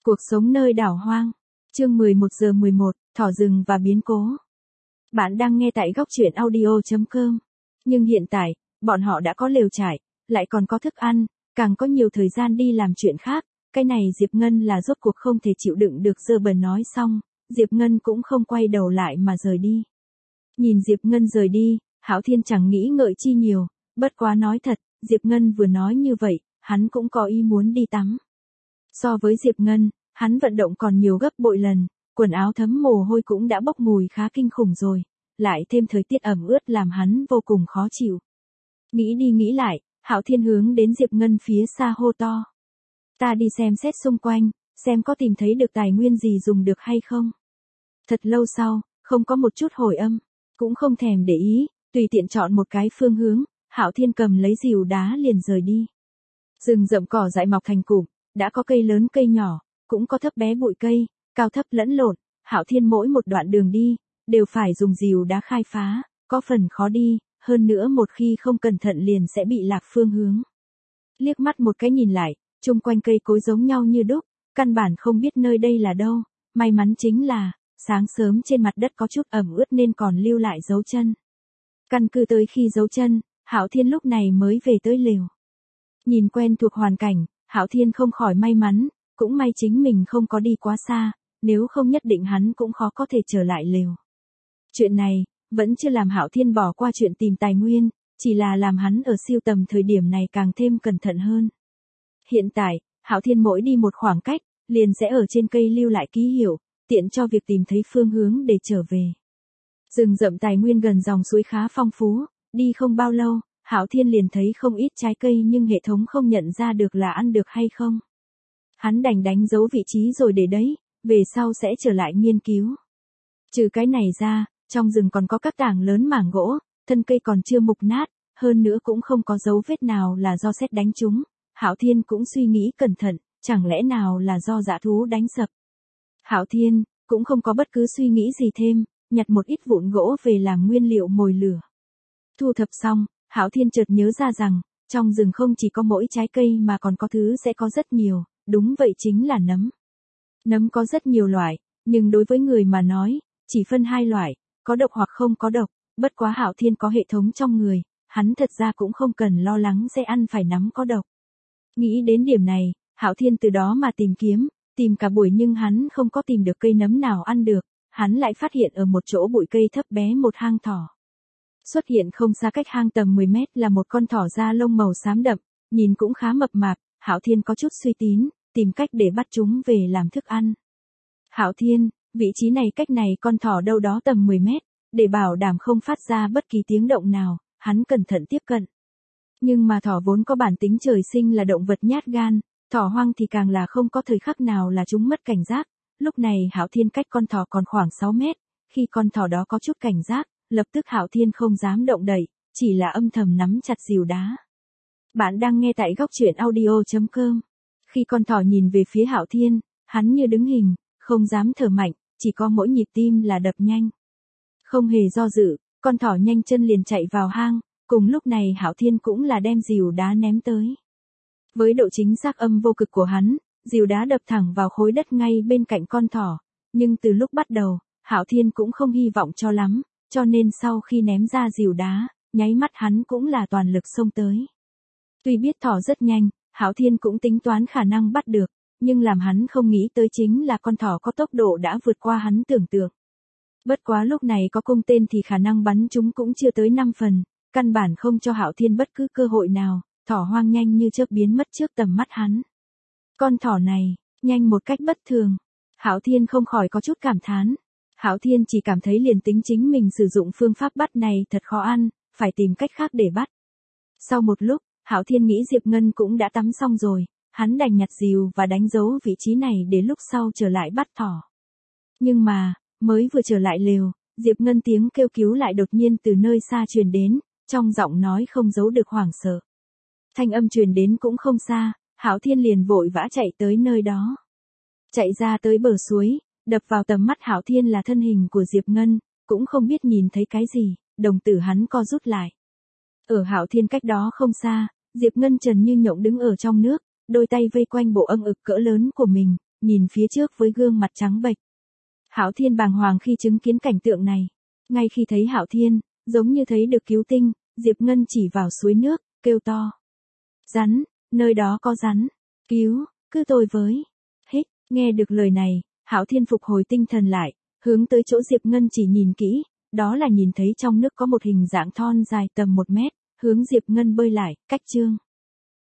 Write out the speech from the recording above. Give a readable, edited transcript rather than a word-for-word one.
Cuộc sống nơi đảo hoang. Chương 11:11, thỏ rừng và biến cố. Bạn đang nghe tại góc truyện audio.com. Nhưng hiện tại, bọn họ đã có lều trại, lại còn có thức ăn, càng có nhiều thời gian đi làm chuyện khác. Cái này Diệp Ngân là rốt cuộc không thể chịu đựng được. Dơ Bẩn nói xong, Diệp Ngân cũng không quay đầu lại mà rời đi. Nhìn Diệp Ngân rời đi, Hạo Thiên chẳng nghĩ ngợi chi nhiều, bất quá nói thật, Diệp Ngân vừa nói như vậy, hắn cũng có ý muốn đi tắm. So với Diệp Ngân, hắn vận động còn nhiều gấp bội lần, quần áo thấm mồ hôi cũng đã bốc mùi khá kinh khủng rồi, lại thêm thời tiết ẩm ướt làm hắn vô cùng khó chịu. Nghĩ đi nghĩ lại, Hạo Thiên hướng đến Diệp Ngân phía xa hô to. Ta đi xem xét xung quanh, xem có tìm thấy được tài nguyên gì dùng được hay không. Thật lâu sau, không có một chút hồi âm, cũng không thèm để ý, tùy tiện chọn một cái phương hướng, Hạo Thiên cầm lấy rìu đá liền rời đi. Rừng rậm cỏ dại mọc thành cụm, đã có cây lớn cây nhỏ, cũng có thấp bé bụi cây, cao thấp lẫn lộn, Hạo Thiên mỗi một đoạn đường đi, đều phải dùng rìu đá khai phá, có phần khó đi, hơn nữa một khi không cẩn thận liền sẽ bị lạc phương hướng. Liếc mắt một cái nhìn lại, chung quanh cây cối giống nhau như đúc, căn bản không biết nơi đây là đâu, may mắn chính là, sáng sớm trên mặt đất có chút ẩm ướt nên còn lưu lại dấu chân. Căn cứ tới khi dấu chân, Hạo Thiên lúc này mới về tới lều. Nhìn quen thuộc hoàn cảnh, Hạo Thiên không khỏi may mắn, cũng may chính mình không có đi quá xa, nếu không nhất định hắn cũng khó có thể trở lại lều. Chuyện này, vẫn chưa làm Hạo Thiên bỏ qua chuyện tìm tài nguyên, chỉ là làm hắn ở siêu tầm thời điểm này càng thêm cẩn thận hơn. Hiện tại, Hạo Thiên mỗi đi một khoảng cách, liền sẽ ở trên cây lưu lại ký hiệu, tiện cho việc tìm thấy phương hướng để trở về. Rừng rậm tài nguyên gần dòng suối khá phong phú, đi không bao lâu, Hạo Thiên liền thấy không ít trái cây nhưng hệ thống không nhận ra được là ăn được hay không. Hắn đành đánh dấu vị trí rồi để đấy, về sau sẽ trở lại nghiên cứu. Trừ cái này ra, trong rừng còn có các tảng lớn mảng gỗ, thân cây còn chưa mục nát, hơn nữa cũng không có dấu vết nào là do sét đánh trúng. Hạo Thiên cũng suy nghĩ cẩn thận, chẳng lẽ nào là do dã thú đánh sập. Hạo Thiên cũng không có bất cứ suy nghĩ gì thêm, nhặt một ít vụn gỗ về làm nguyên liệu mồi lửa. Thu thập xong, Hạo Thiên chợt nhớ ra rằng, trong rừng không chỉ có mỗi trái cây mà còn có thứ sẽ có rất nhiều, đúng vậy chính là nấm. Nấm có rất nhiều loại, nhưng đối với người mà nói, chỉ phân hai loại, có độc hoặc không có độc, bất quá Hạo Thiên có hệ thống trong người, hắn thật ra cũng không cần lo lắng sẽ ăn phải nấm có độc. Nghĩ đến điểm này, Hạo Thiên từ đó mà tìm cả buổi nhưng hắn không có tìm được cây nấm nào ăn được, hắn lại phát hiện ở một chỗ bụi cây thấp bé một hang thỏ. Xuất hiện không xa cách hang tầm 10 mét là một con thỏ da lông màu xám đậm, nhìn cũng khá mập mạp, Hạo Thiên có chút suy tín, tìm cách để bắt chúng về làm thức ăn. Hạo Thiên, vị trí này cách này con thỏ đâu đó tầm 10 mét, để bảo đảm không phát ra bất kỳ tiếng động nào, hắn cẩn thận tiếp cận. Nhưng mà thỏ vốn có bản tính trời sinh là động vật nhát gan, thỏ hoang thì càng là không có thời khắc nào là chúng mất cảnh giác. Lúc này Hạo Thiên cách con thỏ còn khoảng 6 mét, khi con thỏ đó có chút cảnh giác, lập tức Hạo Thiên không dám động đậy, chỉ là âm thầm nắm chặt rìu đá. Bạn đang nghe tại góc truyện audio.com. Khi con thỏ nhìn về phía Hạo Thiên, hắn như đứng hình, không dám thở mạnh, chỉ có mỗi nhịp tim là đập nhanh. Không hề do dự, con thỏ nhanh chân liền chạy vào hang, cùng lúc này Hạo Thiên cũng là đem rìu đá ném tới. Với độ chính xác âm vô cực của hắn, rìu đá đập thẳng vào khối đất ngay bên cạnh con thỏ, nhưng từ lúc bắt đầu, Hạo Thiên cũng không hy vọng cho lắm, cho nên sau khi ném ra rìu đá, nháy mắt hắn cũng là toàn lực xông tới. Tuy biết thỏ rất nhanh, Hạo Thiên cũng tính toán khả năng bắt được, nhưng làm hắn không nghĩ tới chính là con thỏ có tốc độ đã vượt qua hắn tưởng tượng. Bất quá lúc này có cung tên thì khả năng bắn chúng cũng chưa tới 5 phần, căn bản không cho Hạo Thiên bất cứ cơ hội nào, thỏ hoang nhanh như chớp biến mất trước tầm mắt hắn. Con thỏ này, nhanh một cách bất thường. Hạo Thiên không khỏi có chút cảm thán. Hạo Thiên chỉ cảm thấy liền tính chính mình sử dụng phương pháp bắt này thật khó ăn, phải tìm cách khác để bắt. Sau một lúc, Hạo Thiên nghĩ Diệp Ngân cũng đã tắm xong rồi, hắn đành nhặt rìu và đánh dấu vị trí này để lúc sau trở lại bắt thỏ. Nhưng mà, mới vừa trở lại lều, Diệp Ngân tiếng kêu cứu lại đột nhiên từ nơi xa truyền đến, trong giọng nói không giấu được hoảng sợ. Thanh âm truyền đến cũng không xa, Hạo Thiên liền vội vã chạy tới nơi đó. Chạy ra tới bờ suối, đập vào tầm mắt Hạo Thiên là thân hình của Diệp Ngân, cũng không biết nhìn thấy cái gì, đồng tử hắn co rút lại. Ở Hạo Thiên cách đó không xa, Diệp Ngân trần như nhộng đứng ở trong nước, đôi tay vây quanh bộ âng ực cỡ lớn của mình, nhìn phía trước với gương mặt trắng bệch. Hạo Thiên bàng hoàng khi chứng kiến cảnh tượng này. Ngay khi thấy Hạo Thiên, giống như thấy được cứu tinh, Diệp Ngân chỉ vào suối nước, kêu to. Rắn, nơi đó có rắn. Cứu, cứ tôi với. Hít, nghe được lời này, Hạo Thiên phục hồi tinh thần lại, hướng tới chỗ Diệp Ngân chỉ nhìn kỹ, đó là nhìn thấy trong nước có một hình dạng thon dài tầm 1 mét, hướng Diệp Ngân bơi lại, cách chương.